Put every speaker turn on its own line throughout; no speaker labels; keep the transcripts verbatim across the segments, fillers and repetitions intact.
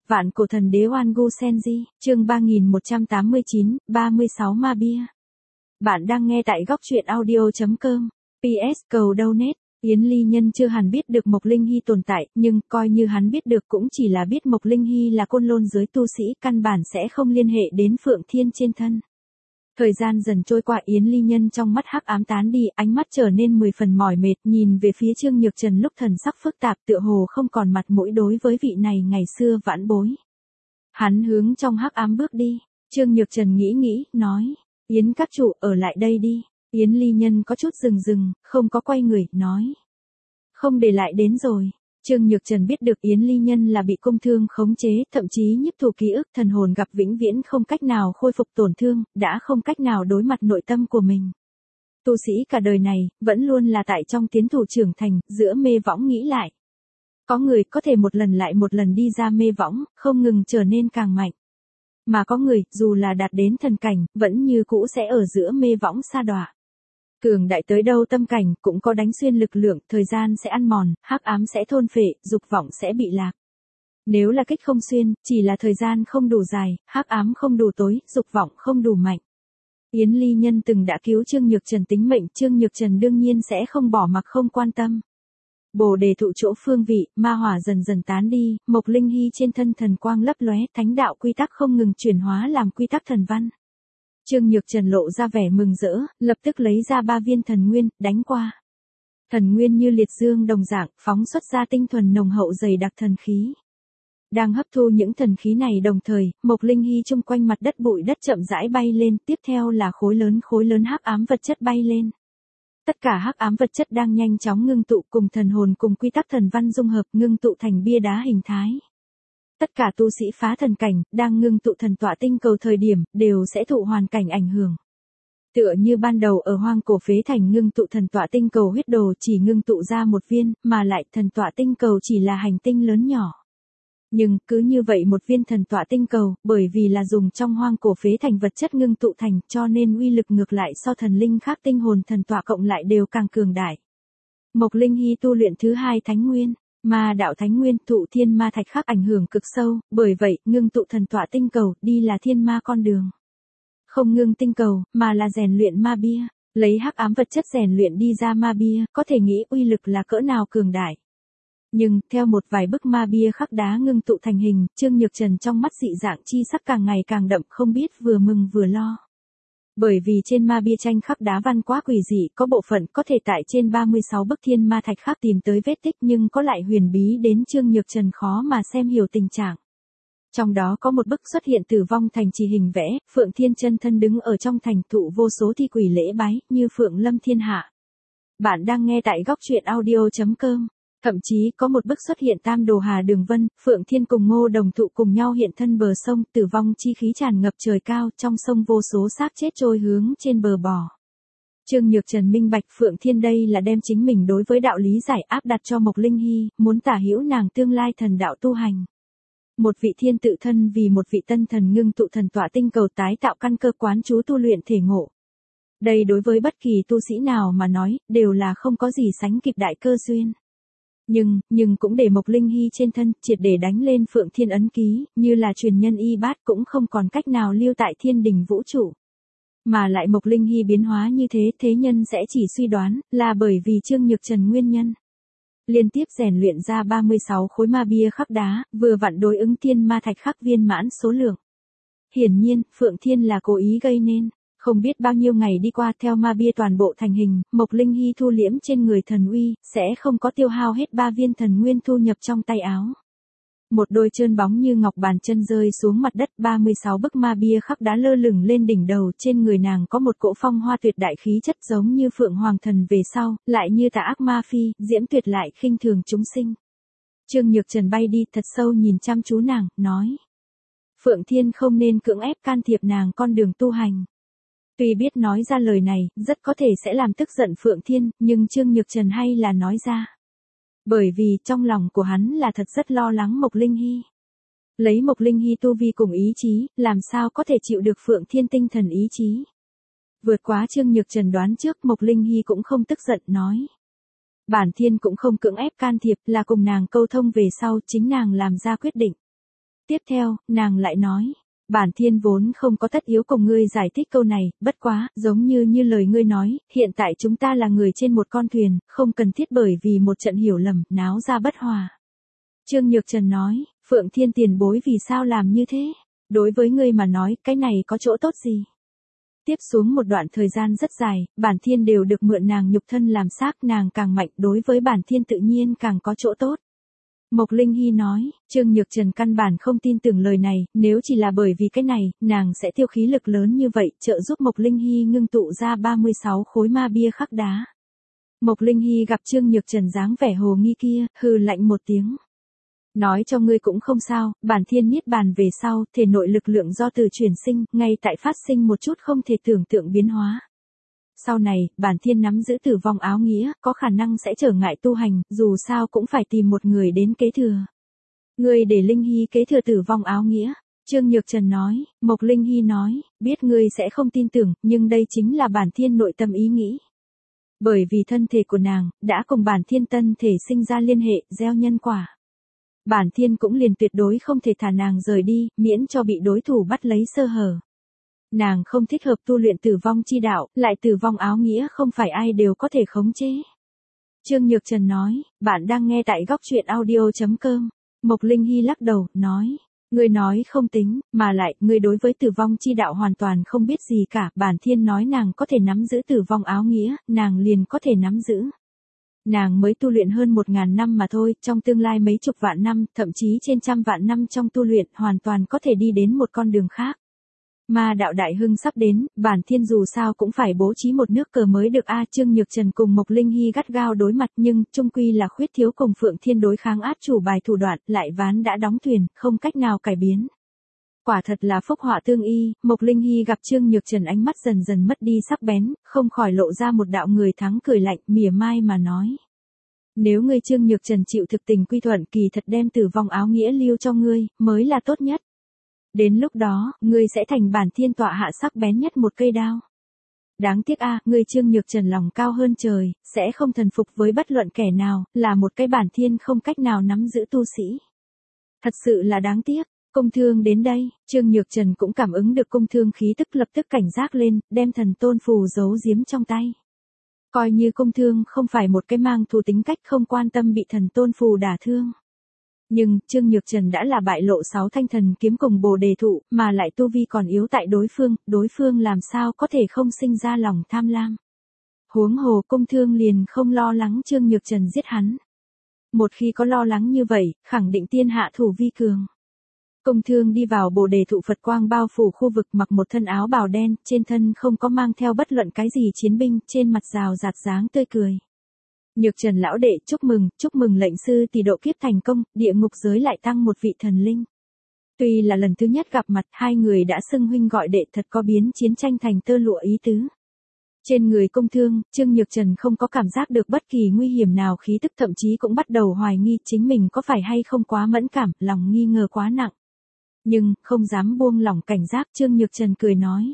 Vạn cổ thần đế Oan Gu Senji, chương ba nghìn một trăm tám mươi chín, ba mươi sáu ma bia. Bạn đang nghe tại góc truyện audio chấm com. pê ét cầu donate. Yến Ly Nhân chưa hẳn biết được Mộc Linh Hy tồn tại, nhưng coi như hắn biết được cũng chỉ là biết Mộc Linh Hy là côn lôn giới tu sĩ, căn bản sẽ không liên hệ đến Phượng Thiên trên thân. Thời gian dần trôi qua, Yến Ly Nhân trong mắt hắc ám tán đi, ánh mắt trở nên mười phần mỏi mệt, nhìn về phía Trương Nhược Trần lúc thần sắc phức tạp, tựa hồ không còn mặt mũi đối với vị này ngày xưa vãn bối. Hắn hướng trong hắc ám bước đi. Trương Nhược Trần nghĩ nghĩ, nói: Yến các chủ, ở lại đây đi. Yến Ly Nhân có chút dừng dừng, không có quay người, nói: Không để lại đến rồi. Trương Nhược Trần biết được Yến Ly Nhân là bị cung thương khống chế, thậm chí nhiếp thủ ký ức, thần hồn gặp vĩnh viễn không cách nào khôi phục tổn thương, đã không cách nào đối mặt nội tâm của mình. Tu sĩ cả đời này, vẫn luôn là tại trong tiến thủ trưởng thành, giữa mê võng nghĩ lại. Có người có thể một lần lại một lần đi ra mê võng, không ngừng trở nên càng mạnh. Mà có người, dù là đạt đến thần cảnh, vẫn như cũ sẽ ở giữa mê võng sa đọa. Cường đại tới đâu tâm cảnh cũng có đánh xuyên lực lượng, thời gian sẽ ăn mòn, hắc ám sẽ thôn phệ, dục vọng sẽ bị lạc. Nếu là kích không xuyên, chỉ là thời gian không đủ dài, hắc ám không đủ tối, dục vọng không đủ mạnh. Yến Ly Nhân từng đã cứu Trương Nhược Trần tính mệnh, Trương Nhược Trần đương nhiên sẽ không bỏ mặc không quan tâm. Bồ đề thụ chỗ phương vị, ma hỏa dần dần tán đi, Mộc Linh Hy trên thân thần quang lấp lóe, thánh đạo quy tắc không ngừng chuyển hóa làm quy tắc thần văn. Trương Nhược Trần lộ ra vẻ mừng rỡ, lập tức lấy ra ba viên thần nguyên, đánh qua. Thần nguyên như liệt dương đồng dạng, phóng xuất ra tinh thuần nồng hậu dày đặc thần khí. Đang hấp thu những thần khí này đồng thời, Mộc Linh Hy chung quanh mặt đất bụi đất chậm rãi bay lên, tiếp theo là khối lớn khối lớn hắc ám vật chất bay lên. Tất cả hắc ám vật chất đang nhanh chóng ngưng tụ cùng thần hồn cùng quy tắc thần văn dung hợp, ngưng tụ thành bia đá hình thái. Tất cả tu sĩ phá thần cảnh, đang ngưng tụ thần tọa tinh cầu thời điểm, đều sẽ thụ hoàn cảnh ảnh hưởng. Tựa như ban đầu ở hoang cổ phế thành ngưng tụ thần tọa tinh cầu huyết đồ chỉ ngưng tụ ra một viên, mà lại thần tọa tinh cầu chỉ là hành tinh lớn nhỏ. Nhưng, cứ như vậy một viên thần tọa tinh cầu, bởi vì là dùng trong hoang cổ phế thành vật chất ngưng tụ thành, cho nên uy lực ngược lại so thần linh khác tinh hồn thần tọa cộng lại đều càng cường đại. Mộc Linh Hy tu luyện thứ hai thánh nguyên. Ma đạo thánh nguyên, thụ thiên ma thạch khắc ảnh hưởng cực sâu, bởi vậy, ngưng tụ thần tọa tinh cầu, đi là thiên ma con đường. Không ngưng tinh cầu, mà là rèn luyện ma bia, lấy hắc ám vật chất rèn luyện đi ra ma bia, có thể nghĩ uy lực là cỡ nào cường đại. Nhưng, theo một vài bức ma bia khắc đá ngưng tụ thành hình, Trương Nhược Trần trong mắt dị dạng chi sắc càng ngày càng đậm, không biết vừa mừng vừa lo. Bởi vì trên ma bia tranh khắc đá văn quá quỷ dị, có bộ phận có thể tại trên ba mươi sáu bức thiên ma thạch khắc tìm tới vết tích, nhưng có lại huyền bí đến Trương Nhược Trần khó mà xem hiểu tình trạng. Trong đó có một bức xuất hiện tử vong thành trì hình vẽ, Phượng Thiên chân thân đứng ở trong thành, thụ vô số thi quỷ lễ bái, như Phượng Lâm Thiên Hạ. Bạn đang nghe tại góc truyện audio chấm com. Thậm chí có một bức xuất hiện Tam Đồ Hà Đường Vân, Phượng Thiên cùng Ngô Đồng Thụ cùng nhau hiện thân bờ sông, tử vong chi khí tràn ngập trời cao, trong sông vô số xác chết trôi hướng trên bờ bò. Trương Nhược Trần minh bạch Phượng Thiên đây là đem chính mình đối với đạo lý giải áp đặt cho Mộc Linh Hy, muốn tả hữu nàng tương lai thần đạo tu hành. Một vị thiên tự thân vì một vị tân thần ngưng tụ thần tọa tinh cầu tái tạo căn cơ quán chú tu luyện thể ngộ. Đây đối với bất kỳ tu sĩ nào mà nói, đều là không có gì sánh kịp đại cơ duyên. Nhưng, nhưng cũng để Mộc Linh Hy trên thân, triệt để đánh lên Phượng Thiên ấn ký, như là truyền nhân y bát cũng không còn cách nào lưu tại thiên đình vũ trụ. Mà lại Mộc Linh Hy biến hóa như thế, thế nhân sẽ chỉ suy đoán, là bởi vì Trương Nhược Trần nguyên nhân. Liên tiếp rèn luyện ra ba mươi sáu khối ma bia khắc đá, vừa vặn đối ứng thiên ma thạch khắc viên mãn số lượng. Hiển nhiên, Phượng Thiên là cố ý gây nên. Không biết bao nhiêu ngày đi qua, theo ma bia toàn bộ thành hình, Mộc Linh Hy thu liễm trên người thần uy, sẽ không có tiêu hao hết ba viên thần nguyên thu nhập trong tay áo. Một đôi trơn bóng như ngọc bàn chân rơi xuống mặt đất, ba mươi sáu bức ma bia khắc đá lơ lửng lên đỉnh đầu, trên người nàng có một cỗ phong hoa tuyệt đại khí chất giống như Phượng Hoàng thần về sau, lại như tà ác ma phi, diễm tuyệt lại khinh thường chúng sinh. Trương Nhược Trần bay đi thật sâu nhìn chăm chú nàng, nói: Phượng Thiên không nên cưỡng ép can thiệp nàng con đường tu hành. Tuy biết nói ra lời này, rất có thể sẽ làm tức giận Phượng Thiên, nhưng Trương Nhược Trần hay là nói ra. Bởi vì trong lòng của hắn là thật rất lo lắng Mộc Linh Hy. Lấy Mộc Linh Hy tu vi cùng ý chí, làm sao có thể chịu được Phượng Thiên tinh thần ý chí. Vượt quá Trương Nhược Trần đoán trước, Mộc Linh Hy cũng không tức giận nói. Bản Thiên cũng không cưỡng ép can thiệp, là cùng nàng câu thông về sau, chính nàng làm ra quyết định. Tiếp theo, nàng lại nói, bản thiên vốn không có tất yếu cùng ngươi giải thích câu này, bất quá, giống như như lời ngươi nói, hiện tại chúng ta là người trên một con thuyền, không cần thiết bởi vì một trận hiểu lầm, náo ra bất hòa. Trương Nhược Trần nói, Phượng Thiên tiền bối vì sao làm như thế? Đối với ngươi mà nói, cái này có chỗ tốt gì? Tiếp xuống một đoạn thời gian rất dài, bản thiên đều được mượn nàng nhục thân làm xác, nàng càng mạnh, đối với bản thiên tự nhiên càng có chỗ tốt. Mộc Linh Hy nói, Trương Nhược Trần căn bản không tin tưởng lời này, nếu chỉ là bởi vì cái này, nàng sẽ tiêu khí lực lớn như vậy, trợ giúp Mộc Linh Hy ngưng tụ ra ba mươi sáu khối ma bia khắc đá. Mộc Linh Hy gặp Trương Nhược Trần dáng vẻ hồ nghi kia, hừ lạnh một tiếng. Nói cho ngươi cũng không sao, bản thiên niết bàn về sau, thể nội lực lượng do từ chuyển sinh, ngay tại phát sinh một chút không thể tưởng tượng biến hóa. Sau này, bản thiên nắm giữ tử vong áo nghĩa, có khả năng sẽ trở ngại tu hành, dù sao cũng phải tìm một người đến kế thừa. Ngươi để Linh Hy kế thừa tử vong áo nghĩa. Trương Nhược Trần nói, Mộc Linh Hy nói, biết ngươi sẽ không tin tưởng, nhưng đây chính là bản thiên nội tâm ý nghĩ. Bởi vì thân thể của nàng, đã cùng bản thiên tân thể sinh ra liên hệ, gieo nhân quả. Bản thiên cũng liền tuyệt đối không thể thả nàng rời đi, miễn cho bị đối thủ bắt lấy sơ hở. Nàng không thích hợp tu luyện tử vong chi đạo, lại tử vong áo nghĩa không phải ai đều có thể khống chế. Trương Nhược Trần nói, bạn đang nghe tại góc truyện audio chấm com. Mộc Linh Hy lắc đầu, nói, ngươi nói không tính, mà lại, ngươi đối với tử vong chi đạo hoàn toàn không biết gì cả, bản thiên nói nàng có thể nắm giữ tử vong áo nghĩa, nàng liền có thể nắm giữ. Nàng mới tu luyện hơn một ngàn năm mà thôi, trong tương lai mấy chục vạn năm, thậm chí trên trăm vạn năm trong tu luyện, hoàn toàn có thể đi đến một con đường khác. Mà đạo đại hưng sắp đến, bản thiên dù sao cũng phải bố trí một nước cờ mới được a. Trương Nhược Trần cùng Mộc Linh Hy gắt gao đối mặt, nhưng chung quy là khuyết thiếu cùng Phượng Thiên đối kháng át chủ bài thủ đoạn, lại ván đã đóng thuyền, không cách nào cải biến. Quả thật là phúc họa tương y. Mộc Linh Hy gặp Trương Nhược Trần ánh mắt dần dần mất đi sắc bén, không khỏi lộ ra một đạo người thắng cười lạnh, mỉa mai mà nói. Nếu ngươi Trương Nhược Trần chịu thực tình quy thuận, kỳ thật đem tử vong áo nghĩa lưu cho ngươi, mới là tốt nhất. Đến lúc đó, ngươi sẽ thành bản thiên tọa hạ sắc bén nhất một cây đao. Đáng tiếc a, ngươi Trương Nhược Trần lòng cao hơn trời, sẽ không thần phục với bất luận kẻ nào, là một cái bản thiên không cách nào nắm giữ tu sĩ. Thật sự là đáng tiếc. Công thương đến đây, Trương Nhược Trần cũng cảm ứng được công thương khí tức, lập tức cảnh giác lên, đem thần tôn phù giấu giếm trong tay. Coi như công thương không phải một cái mang thù tính cách, không quan tâm bị thần tôn phù đả thương. Nhưng, Trương Nhược Trần đã là bại lộ sáu thanh thần kiếm cùng bồ đề thụ, mà lại tu vi còn yếu tại đối phương, đối phương làm sao có thể không sinh ra lòng tham lam. Huống hồ công thương liền không lo lắng Trương Nhược Trần giết hắn. Một khi có lo lắng như vậy, khẳng định tiên hạ thủ vi cường. Công thương đi vào bồ đề thụ Phật quang bao phủ khu vực, mặc một thân áo bào đen, trên thân không có mang theo bất luận cái gì chiến binh, trên mặt rào rạt dáng tươi cười. Nhược Trần lão đệ, chúc mừng, chúc mừng lệnh sư tỷ độ kiếp thành công, địa ngục giới lại tăng một vị thần linh. Tuy là lần thứ nhất gặp mặt, hai người đã xưng huynh gọi đệ, thật có biến chiến tranh thành tơ lụa ý tứ. Trên người công thương, Trương Nhược Trần không có cảm giác được bất kỳ nguy hiểm nào, khí tức thậm chí cũng bắt đầu hoài nghi chính mình có phải hay không quá mẫn cảm, lòng nghi ngờ quá nặng. Nhưng, không dám buông lỏng cảnh giác, Trương Nhược Trần cười nói.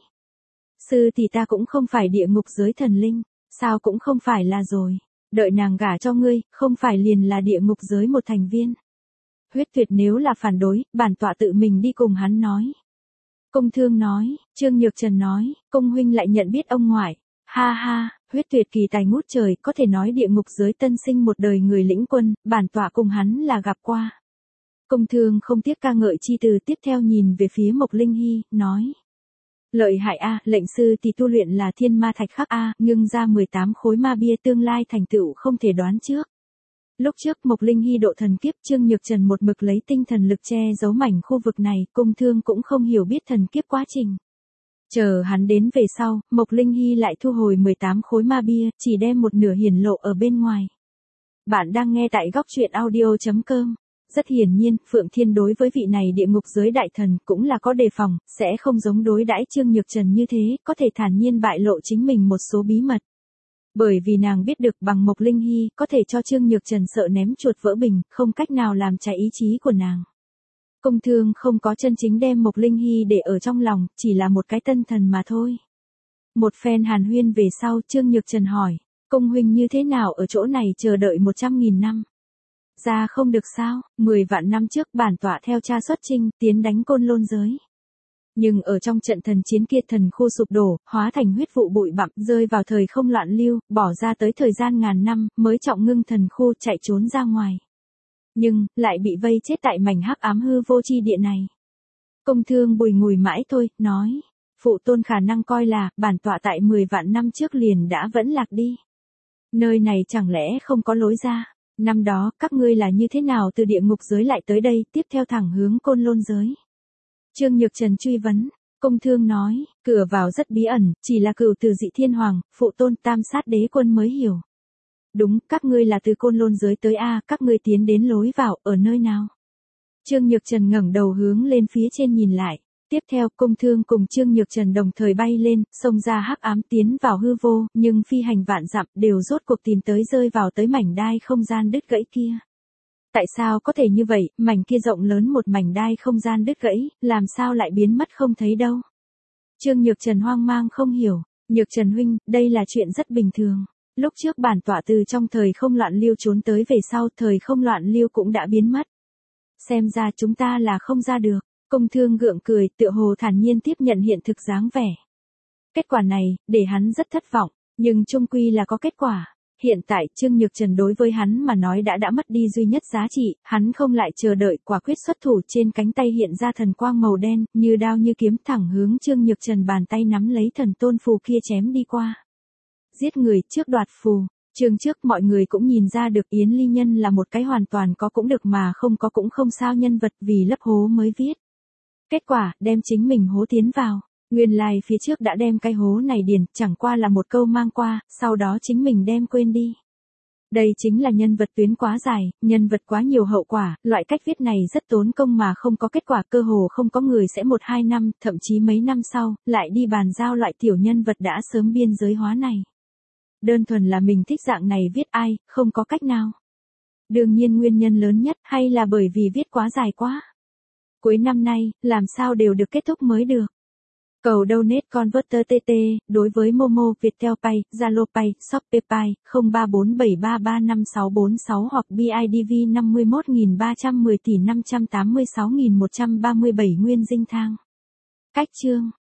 Sư tỷ ta cũng không phải địa ngục giới thần linh, sao cũng không phải là rồi. Đợi nàng gả cho ngươi, không phải liền là địa ngục giới một thành viên. Huyết Tuyệt nếu là phản đối, bản tọa tự mình đi cùng hắn nói. Công thương nói, Trương Nhược Trần nói, công huynh lại nhận biết ông ngoại. Ha ha, Huyết Tuyệt kỳ tài ngút trời, có thể nói địa ngục giới tân sinh một đời người lĩnh quân, bản tọa cùng hắn là gặp qua. Công thương không tiếc ca ngợi chi từ, tiếp theo nhìn về phía Mộc Linh Hy, nói. Lợi hại a, lệnh sư thì tu luyện là thiên ma thạch khắc a, ngưng ra mười tám khối ma bia, tương lai thành tựu không thể đoán trước. Lúc trước Mộc Linh Hy độ thần kiếp, Trương Nhược Trần một mực lấy tinh thần lực che giấu mảnh khu vực này, công thương cũng không hiểu biết thần kiếp quá trình. Chờ hắn đến về sau, Mộc Linh Hy lại thu hồi mười tám khối ma bia, chỉ đem một nửa hiển lộ ở bên ngoài. Bạn đang nghe tại góc truyện audio chấm com. Rất hiển nhiên, Phượng Thiên đối với vị này địa ngục giới đại thần cũng là có đề phòng, sẽ không giống đối đãi Trương Nhược Trần như thế, có thể thản nhiên bại lộ chính mình một số bí mật. Bởi vì nàng biết được bằng Mộc Linh Hy có thể cho Trương Nhược Trần sợ ném chuột vỡ bình, không cách nào làm trái ý chí của nàng. Công thương không có chân chính đem Mộc Linh Hy để ở trong lòng, chỉ là một cái tân thần mà thôi. Một phen hàn huyên về sau, Trương Nhược Trần hỏi, công huynh như thế nào ở chỗ này chờ đợi một trăm nghìn năm? Ra không được sao, mười vạn năm trước bản tọa theo cha xuất chinh, tiến đánh Côn Lôn giới. Nhưng ở trong trận thần chiến kia thần khu sụp đổ, hóa thành huyết vụ bụi bặm, rơi vào thời không loạn lưu, bỏ ra tới thời gian ngàn năm, mới trọng ngưng thần khu chạy trốn ra ngoài. Nhưng, lại bị vây chết tại mảnh hắc ám hư vô chi địa này. Công Thương bùi ngùi mãi thôi, nói. Phụ tôn khả năng coi là, bản tọa tại mười vạn năm trước liền đã vẫn lạc đi. Nơi này chẳng lẽ không có lối ra. Năm đó, các ngươi là như thế nào từ địa ngục giới lại tới đây, tiếp theo thẳng hướng Côn Lôn giới. Trương Nhược Trần truy vấn. Công Thương nói, cửa vào rất bí ẩn, chỉ là cửu từ dị thiên hoàng, phụ tôn tam sát đế quân mới hiểu. Đúng, các ngươi là từ Côn Lôn giới tới A, các ngươi tiến đến lối vào, ở nơi nào? Trương Nhược Trần ngẩng đầu hướng lên phía trên nhìn lại. Tiếp theo, Công Thương cùng Trương Nhược Trần đồng thời bay lên, xông ra hắc ám tiến vào hư vô, nhưng phi hành vạn dặm đều rốt cuộc tìm tới rơi vào tới mảnh đai không gian đứt gãy kia. Tại sao có thể như vậy, mảnh kia rộng lớn một mảnh đai không gian đứt gãy, làm sao lại biến mất không thấy đâu? Trương Nhược Trần hoang mang không hiểu. Nhược Trần huynh, đây là chuyện rất bình thường. Lúc trước bản tọa từ trong thời không loạn lưu trốn tới về sau, thời không loạn lưu cũng đã biến mất. Xem ra chúng ta là không ra được. Công Thương gượng cười, tựa hồ thản nhiên tiếp nhận hiện thực dáng vẻ. Kết quả này, để hắn rất thất vọng, nhưng chung quy là có kết quả. Hiện tại, Trương Nhược Trần đối với hắn mà nói đã đã mất đi duy nhất giá trị, hắn không lại chờ đợi, quả quyết xuất thủ, trên cánh tay hiện ra thần quang màu đen, như đao như kiếm, thẳng hướng Trương Nhược Trần, bàn tay nắm lấy thần tôn phù kia chém đi qua. Giết người trước đoạt phù. Chương trước mọi người cũng nhìn ra được Yến Ly Nhân là một cái hoàn toàn có cũng được mà không có cũng không sao nhân vật, vì lấp hố mới viết. Kết quả, đem chính mình hố tiến vào. Nguyên lai phía trước đã đem cái hố này điền, chẳng qua là một câu mang qua, sau đó chính mình đem quên đi. Đây chính là nhân vật tuyến quá dài, nhân vật quá nhiều hậu quả, loại cách viết này rất tốn công mà không có kết quả, cơ hồ không có người sẽ một hai năm, thậm chí mấy năm sau, lại đi bàn giao loại tiểu nhân vật đã sớm biên giới hóa này. Đơn thuần là mình thích dạng này viết ai, không có cách nào. Đương nhiên nguyên nhân lớn nhất hay là bởi vì viết quá dài quá. Cuối năm nay, làm sao đều được kết thúc mới được. Cầu donate converter tê tê, đối với Momo, Viettel Pay, Zalo Pay, Shopee Pay, không ba bốn bảy ba ba năm sáu bốn sáu hoặc bê i đê vê năm mươi mốt nghìn ba trăm mười tỷ năm trăm tám mươi sáu nghìn một trăm ba mươi bảy Nguyên Dinh Thang. Cách chương.